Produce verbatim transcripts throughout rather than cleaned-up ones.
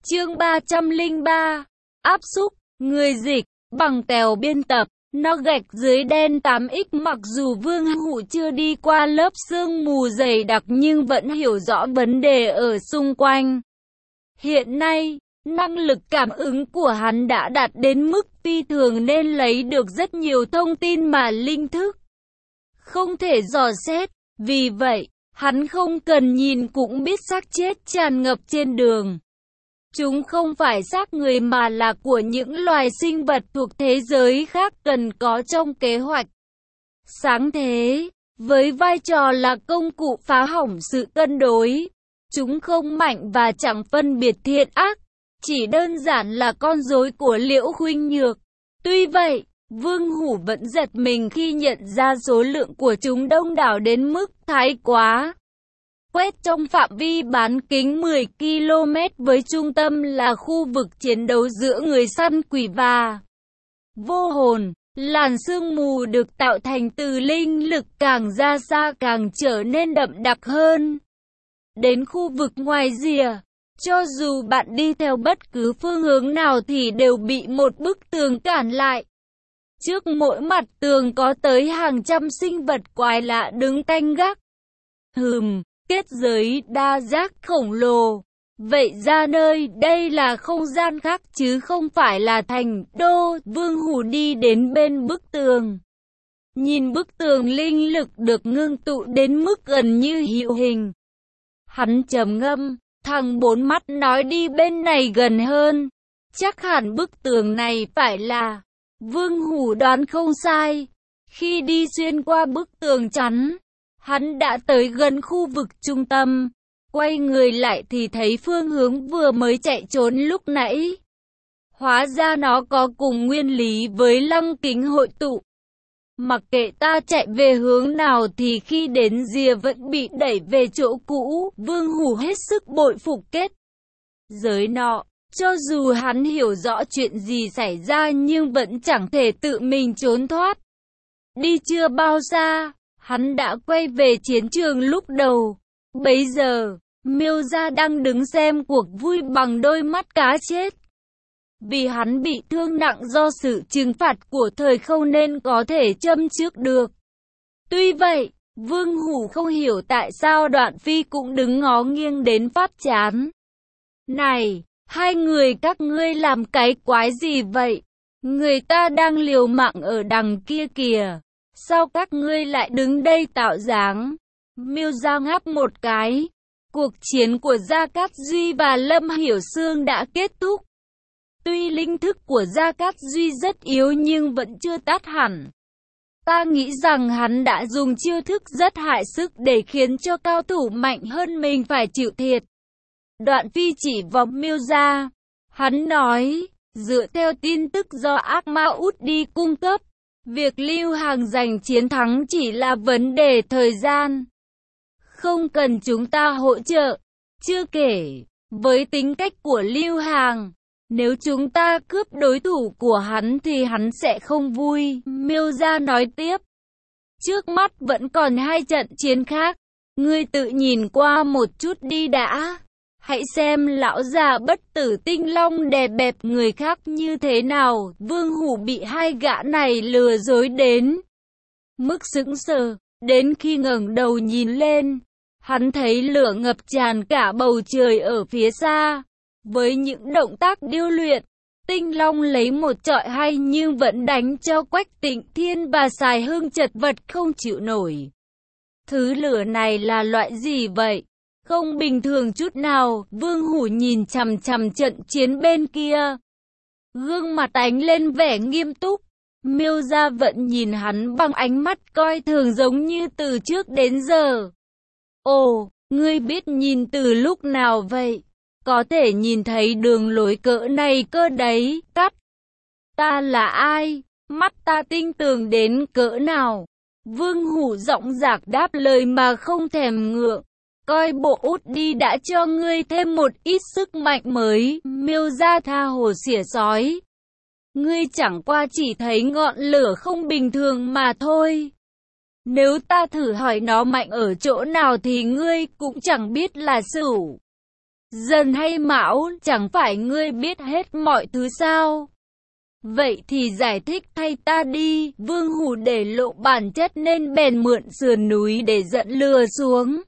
Chương ba trăm lẻ ba. Áp xúc, người dịch, bằng Tèo biên tập, nó gạch dưới đen tám x. Mặc dù Vương Hủ chưa đi qua lớp sương mù dày đặc nhưng vẫn hiểu rõ vấn đề ở xung quanh. Hiện nay, năng lực cảm ứng của hắn đã đạt đến mức phi thường nên lấy được rất nhiều thông tin mà linh thức không thể dò xét. Vì vậy, hắn không cần nhìn cũng biết xác chết tràn ngập trên đường. Chúng không phải xác người mà là của những loài sinh vật thuộc thế giới khác cần có trong kế hoạch. Sáng thế, với vai trò là công cụ phá hỏng sự cân đối, chúng không mạnh và chẳng phân biệt thiện ác, chỉ đơn giản là con rối của Liễu Khuynh Nhược. Tuy vậy, Vương Hủ vẫn giật mình khi nhận ra số lượng của chúng đông đảo đến mức thái quá. Quét trong phạm vi bán kính mười ki lô mét với trung tâm là khu vực chiến đấu giữa người săn quỷ và vô hồn. Làn sương mù được tạo thành từ linh lực càng ra xa càng trở nên đậm đặc hơn. Đến khu vực ngoài rìa, cho dù bạn đi theo bất cứ phương hướng nào thì đều bị một bức tường cản lại. Trước mỗi mặt tường có tới hàng trăm sinh vật quái lạ đứng canh gác. Hừm, kết giới đa giác khổng lồ. Vậy ra nơi đây là không gian khác chứ không phải là thành đô. Vương Hủ đi đến bên bức tường. Nhìn bức tường linh lực được ngưng tụ đến mức gần như hữu hình. Hắn trầm ngâm, thằng bốn mắt nói đi bên này gần hơn. Chắc hẳn bức tường này phải là... Vương Hủ đoán không sai. Khi đi xuyên qua bức tường chắn, hắn đã tới gần khu vực trung tâm. Quay người lại thì thấy phương hướng vừa mới chạy trốn lúc nãy. Hóa ra nó có cùng nguyên lý với lăng kính hội tụ. Mặc kệ ta chạy về hướng nào thì khi đến rìa vẫn bị đẩy về chỗ cũ. Vương Hủ hết sức bội phục kết giới nọ. Cho dù hắn hiểu rõ chuyện gì xảy ra nhưng vẫn chẳng thể tự mình trốn thoát. Đi chưa bao xa, hắn đã quay về chiến trường lúc đầu. Bấy giờ, Miêu Gia đang đứng xem cuộc vui bằng đôi mắt cá chết. Vì hắn bị thương nặng do sự trừng phạt của thời không nên có thể châm trước được. Tuy vậy, Vương Hủ không hiểu tại sao Đoạn Phi cũng đứng ngó nghiêng đến phát chán. Này, hai người các ngươi làm cái quái gì vậy? Người ta đang liều mạng ở đằng kia kìa. Sao các ngươi lại đứng đây tạo dáng? Miêu Gia ngáp một cái. Cuộc chiến của Gia Cát Duy và Lâm Hiểu Sương đã kết thúc. Tuy linh thức của Gia Cát Duy rất yếu nhưng vẫn chưa tắt hẳn. Ta nghĩ rằng hắn đã dùng chiêu thức rất hại sức để khiến cho cao thủ mạnh hơn mình phải chịu thiệt. Đoạn Phi chỉ vào Miêu Gia. Hắn nói, dựa theo tin tức do ác ma út đi cung cấp, việc Lưu Hàng giành chiến thắng chỉ là vấn đề thời gian. Không cần chúng ta hỗ trợ. Chưa kể, với tính cách của Lưu Hàng, nếu chúng ta cướp đối thủ của hắn thì hắn sẽ không vui. Miêu Gia nói tiếp. Trước mắt vẫn còn hai trận chiến khác. Ngươi tự nhìn qua một chút đi đã. Hãy xem lão già bất tử Tinh Long đè bẹp người khác như thế nào. Vương Hủ bị hai gã này lừa dối đến mức sững sờ. Đến khi ngẩng đầu nhìn lên, hắn thấy lửa ngập tràn cả bầu trời ở phía xa. Với những động tác điêu luyện, Tinh Long lấy một trọi hay nhưng vẫn đánh cho Quách Tịnh Thiên và Sài Hưng chật vật không chịu nổi. Thứ lửa này là loại gì vậy? Không bình thường chút nào. Vương Hủ nhìn chằm chằm trận chiến bên kia. Gương mặt ánh lên vẻ nghiêm túc. Miêu Gia vẫn nhìn hắn bằng ánh mắt coi thường giống như từ trước đến giờ. Ồ, ngươi biết nhìn từ lúc nào vậy? Có thể nhìn thấy đường lối cỡ này cơ đấy. Cắt. Ta là ai? Mắt ta tinh tường đến cỡ nào? Vương Hủ giọng dạc đáp lời mà không thèm ngượng. Coi bộ út đi đã cho ngươi thêm một ít sức mạnh mới. Miêu Gia tha hồ xỉa sói. Ngươi chẳng qua chỉ thấy ngọn lửa không bình thường mà thôi. Nếu ta thử hỏi nó mạnh ở chỗ nào thì ngươi cũng chẳng biết là xử. Dần hay Mão, chẳng phải ngươi biết hết mọi thứ sao? Vậy thì giải thích thay ta đi. Vương Hủ để lộ bản chất nên bèn mượn sườn núi để dẫn lừa xuống.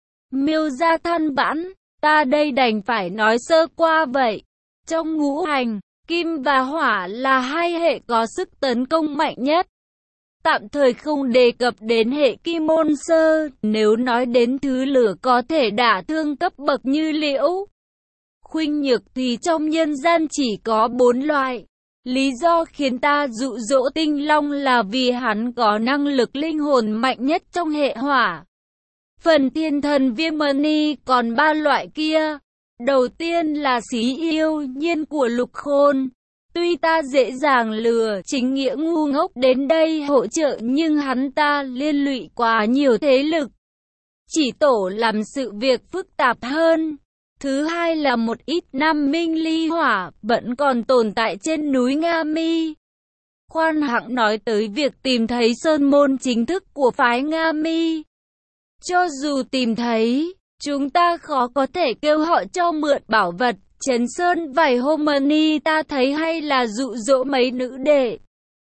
Miêu Gia than vãn, ta đây đành phải nói sơ qua vậy. Trong ngũ hành, kim và hỏa là hai hệ có sức tấn công mạnh nhất. Tạm thời không đề cập đến hệ kim môn sơ, nếu nói đến thứ lửa có thể đả thương cấp bậc như Liễu Khuynh Nhược thì trong nhân gian chỉ có bốn loại. Lý do khiến ta dụ dỗ Tinh Long là vì hắn có năng lực linh hồn mạnh nhất trong hệ hỏa. Phần thiên thần viêm mani, còn ba loại kia. Đầu tiên là Xí Yêu Nhiên của Lục Khôn. Tuy ta dễ dàng lừa chính nghĩa ngu ngốc đến đây hỗ trợ, nhưng hắn ta liên lụy quá nhiều thế lực, chỉ tổ làm sự việc phức tạp hơn. Thứ hai là một ít nam minh ly hỏa vẫn còn tồn tại trên núi Nga Mi. Khoan hãng nói tới việc tìm thấy sơn môn chính thức của phái Nga Mi. Cho dù tìm thấy, chúng ta khó có thể kêu họ cho mượn bảo vật. Trấn Sơn vài hôm ni ta thấy hay là dụ dỗ mấy nữ đệ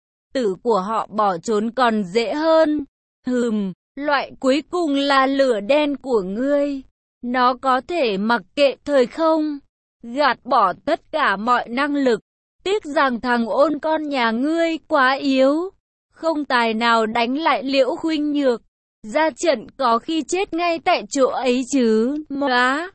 tử của họ bỏ trốn còn dễ hơn. Hừm, loại cuối cùng là lửa đen của ngươi. Nó có thể mặc kệ thời không, gạt bỏ tất cả mọi năng lực. Tiếc rằng thằng Ôn con nhà ngươi quá yếu, không tài nào đánh lại Liễu Khuynh Nhược. Ra trận có khi chết ngay tại chỗ ấy chứ. Móa,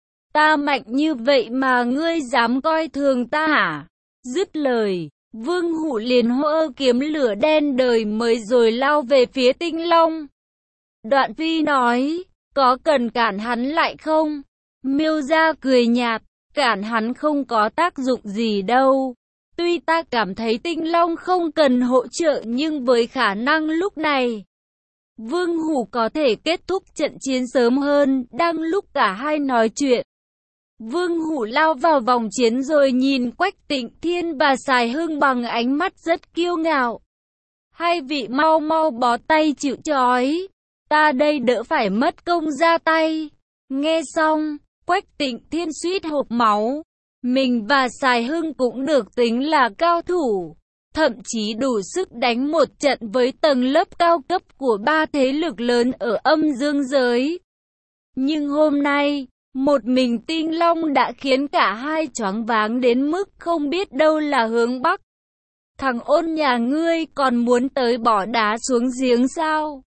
ta mạnh như vậy mà ngươi dám coi thường ta hả? Dứt lời, Vương Hủ liền hô kiếm lửa đen đời mới rồi lao về phía Tinh Long. Đoạn Phi nói, có cần cản hắn lại không? Miêu Gia cười nhạt, cản hắn không có tác dụng gì đâu. Tuy ta cảm thấy Tinh Long không cần hỗ trợ, nhưng với khả năng lúc này, Vương Hủ có thể kết thúc trận chiến sớm hơn. Đang lúc cả hai nói chuyện, Vương Hủ lao vào vòng chiến rồi nhìn Quách Tịnh Thiên và Sài Hưng bằng ánh mắt rất kiêu ngạo. Hai vị mau mau bó tay chịu trói, ta đây đỡ phải mất công ra tay. Nghe xong, Quách Tịnh Thiên suýt hộc máu. Mình và Sài Hưng cũng được tính là cao thủ, thậm chí đủ sức đánh một trận với tầng lớp cao cấp của ba thế lực lớn ở âm dương giới. Nhưng hôm nay, một mình Tinh Long đã khiến cả hai choáng váng đến mức không biết đâu là hướng bắc. Thằng Ôn nhà ngươi còn muốn tới bỏ đá xuống giếng sao?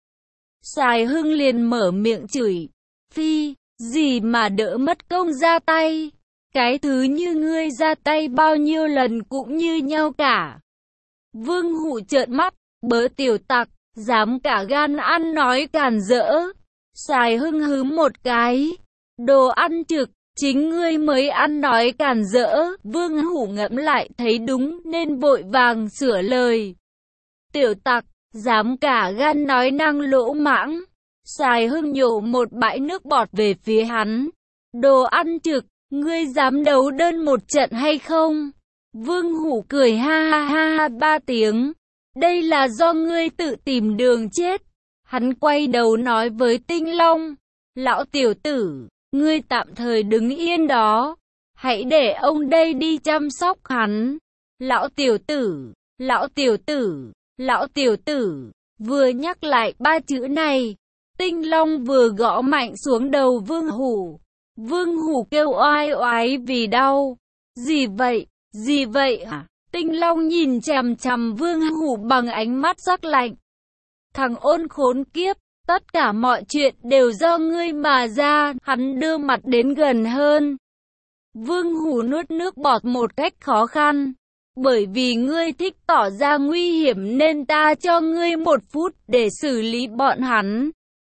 Sài Hưng liền mở miệng chửi, Phi, gì mà đỡ mất công ra tay? Cái thứ như ngươi ra tay bao nhiêu lần cũng như nhau cả. Vương Hủ trợn mắt, bớ tiểu tặc, dám cả gan ăn nói càn rỡ. Sài Hưng hứ một cái, đồ ăn trực, chính ngươi mới ăn nói càn rỡ. Vương Hủ ngẫm lại thấy đúng nên vội vàng sửa lời. Tiểu tặc, dám cả gan nói năng lỗ mãng. Sài Hưng nhổ một bãi nước bọt về phía hắn. Đồ ăn trực, ngươi dám đấu đơn một trận hay không? Vương Hủ cười ha ha ha ha ba tiếng. Đây là do ngươi tự tìm đường chết. Hắn quay đầu nói với Tinh Long, lão tiểu tử, ngươi tạm thời đứng yên đó, hãy để ông đây đi chăm sóc hắn. Lão tiểu tử, lão tiểu tử, lão tiểu tử. Vừa nhắc lại ba chữ này, Tinh Long vừa gõ mạnh xuống đầu Vương Hủ. Vương Hủ kêu oai oái vì đau. Gì vậy? Gì vậy hả? Tinh Long nhìn chằm chằm Vương Hủ bằng ánh mắt sắc lạnh. Thằng Ôn khốn kiếp, tất cả mọi chuyện đều do ngươi mà ra. Hắn đưa mặt đến gần hơn. Vương Hủ nuốt nước bọt một cách khó khăn. Bởi vì ngươi thích tỏ ra nguy hiểm nên ta cho ngươi một phút để xử lý bọn hắn.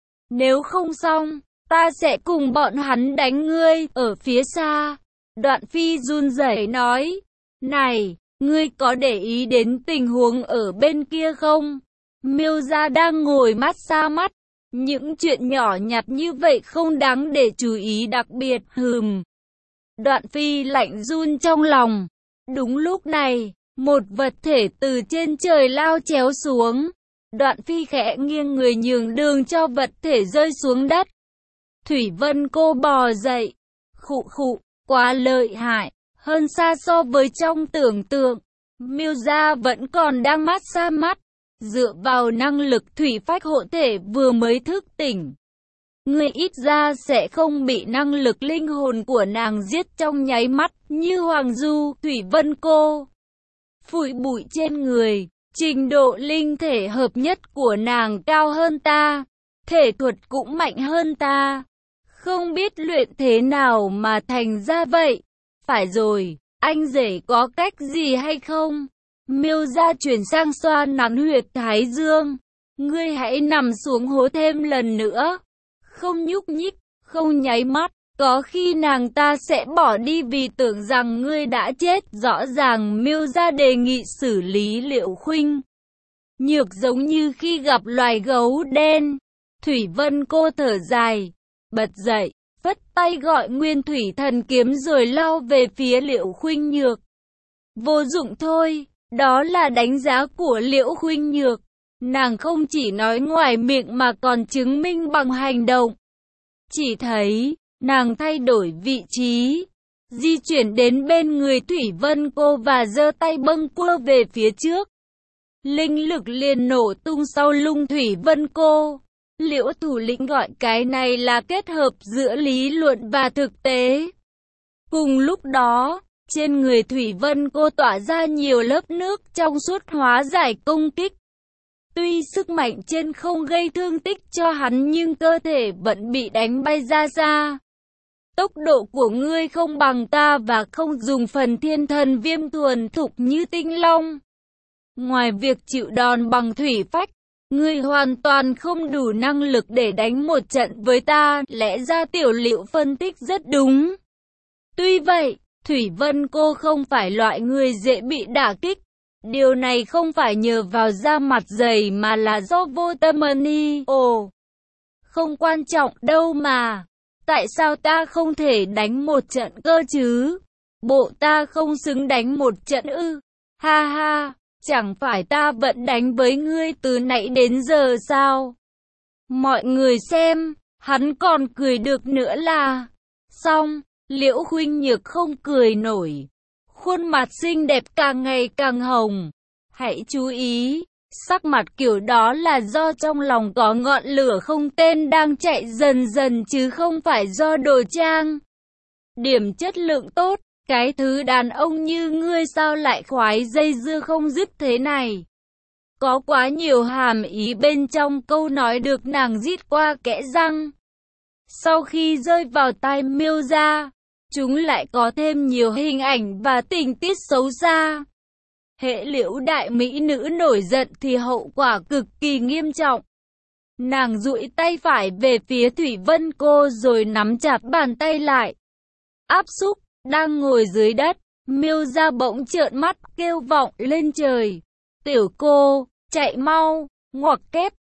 Nếu không xong, ta sẽ cùng bọn hắn đánh ngươi ở phía xa. Đoạn Phi run rẩy nói, này, ngươi có để ý đến tình huống ở bên kia không? Miêu Gia đang ngồi mắt xa mắt. Những chuyện nhỏ nhặt như vậy không đáng để chú ý đặc biệt. Hừm. Đoạn Phi lạnh run trong lòng. Đúng lúc này, một vật thể từ trên trời lao chéo xuống. Đoạn Phi khẽ nghiêng người nhường đường cho vật thể rơi xuống đất. Thủy Vân Cô bò dậy. Khụ khụ, quá lợi hại, hơn xa so với trong tưởng tượng. Miêu gia vẫn còn đang mát xa mắt, dựa vào năng lực thủy phách hộ thể vừa mới thức tỉnh. Ngươi ít ra sẽ không bị năng lực linh hồn của nàng giết trong nháy mắt như Hoàng Du, Thủy Vân cô. Phủi bụi trên người, trình độ linh thể hợp nhất của nàng cao hơn ta, thể thuật cũng mạnh hơn ta. Không biết luyện thế nào mà thành ra vậy. Phải rồi, anh rể có cách gì hay không? Miêu gia chuyển sang xoa nắn huyệt thái dương. Ngươi hãy nằm xuống hố thêm lần nữa. Không nhúc nhích, không nháy mắt. Có khi nàng ta sẽ bỏ đi vì tưởng rằng ngươi đã chết. Rõ ràng Miêu gia đề nghị xử lý Liệu Khuynh Nhược giống như khi gặp loài gấu đen. Thủy Vân cô thở dài, bật dậy, phất tay gọi Nguyên Thủy Thần Kiếm rồi lao về phía Liễu Khuynh Nhược. Vô dụng thôi, đó là đánh giá của Liễu Khuynh Nhược. Nàng không chỉ nói ngoài miệng mà còn chứng minh bằng hành động. Chỉ thấy, nàng thay đổi vị trí, di chuyển đến bên người Thủy Vân cô và giơ tay bâng quơ về phía trước. Linh lực liền nổ tung sau lưng Thủy Vân cô. Liễu thủ lĩnh gọi cái này là kết hợp giữa lý luận và thực tế. Cùng lúc đó, trên người Thủy Vân cô tỏa ra nhiều lớp nước trong suốt hóa giải công kích. Tuy sức mạnh trên không gây thương tích cho hắn nhưng cơ thể vẫn bị đánh bay ra xa. Tốc độ của ngươi không bằng ta và không dùng phần thiên thần viêm thuần thục như tinh long. Ngoài việc chịu đòn bằng thủy phách, ngươi hoàn toàn không đủ năng lực để đánh một trận với ta, lẽ ra tiểu Liễu phân tích rất đúng. Tuy vậy, Thủy Vân cô không phải loại người dễ bị đả kích. Điều này không phải nhờ vào da mặt dày mà là do vô tâm ni. Ồ, không quan trọng đâu mà. Tại sao ta không thể đánh một trận cơ chứ? Bộ ta không xứng đánh một trận ư? Ha ha, chẳng phải ta vẫn đánh với ngươi từ nãy đến giờ sao? Mọi người xem, hắn còn cười được nữa là... Xong, Liễu Khuynh Nhược không cười nổi. Khuôn mặt xinh đẹp càng ngày càng hồng. Hãy chú ý, sắc mặt kiểu đó là do trong lòng có ngọn lửa không tên đang chạy dần dần chứ không phải do đồ trang. Điểm chất lượng tốt, cái thứ đàn ông như ngươi sao lại khoái dây dưa không dứt thế này. Có quá nhiều hàm ý bên trong câu nói được nàng rít qua kẽ răng. Sau khi rơi vào tai Miêu gia, chúng lại có thêm nhiều hình ảnh và tình tiết xấu xa. Hễ Liễu đại mỹ nữ nổi giận thì hậu quả cực kỳ nghiêm trọng. Nàng duỗi tay phải về phía Thủy Vân cô rồi nắm chặt bàn tay lại. Áp xúc, đang ngồi dưới đất, Miêu gia bỗng trợn mắt kêu vọng lên trời. Tiểu cô, chạy mau, ngoặc kép,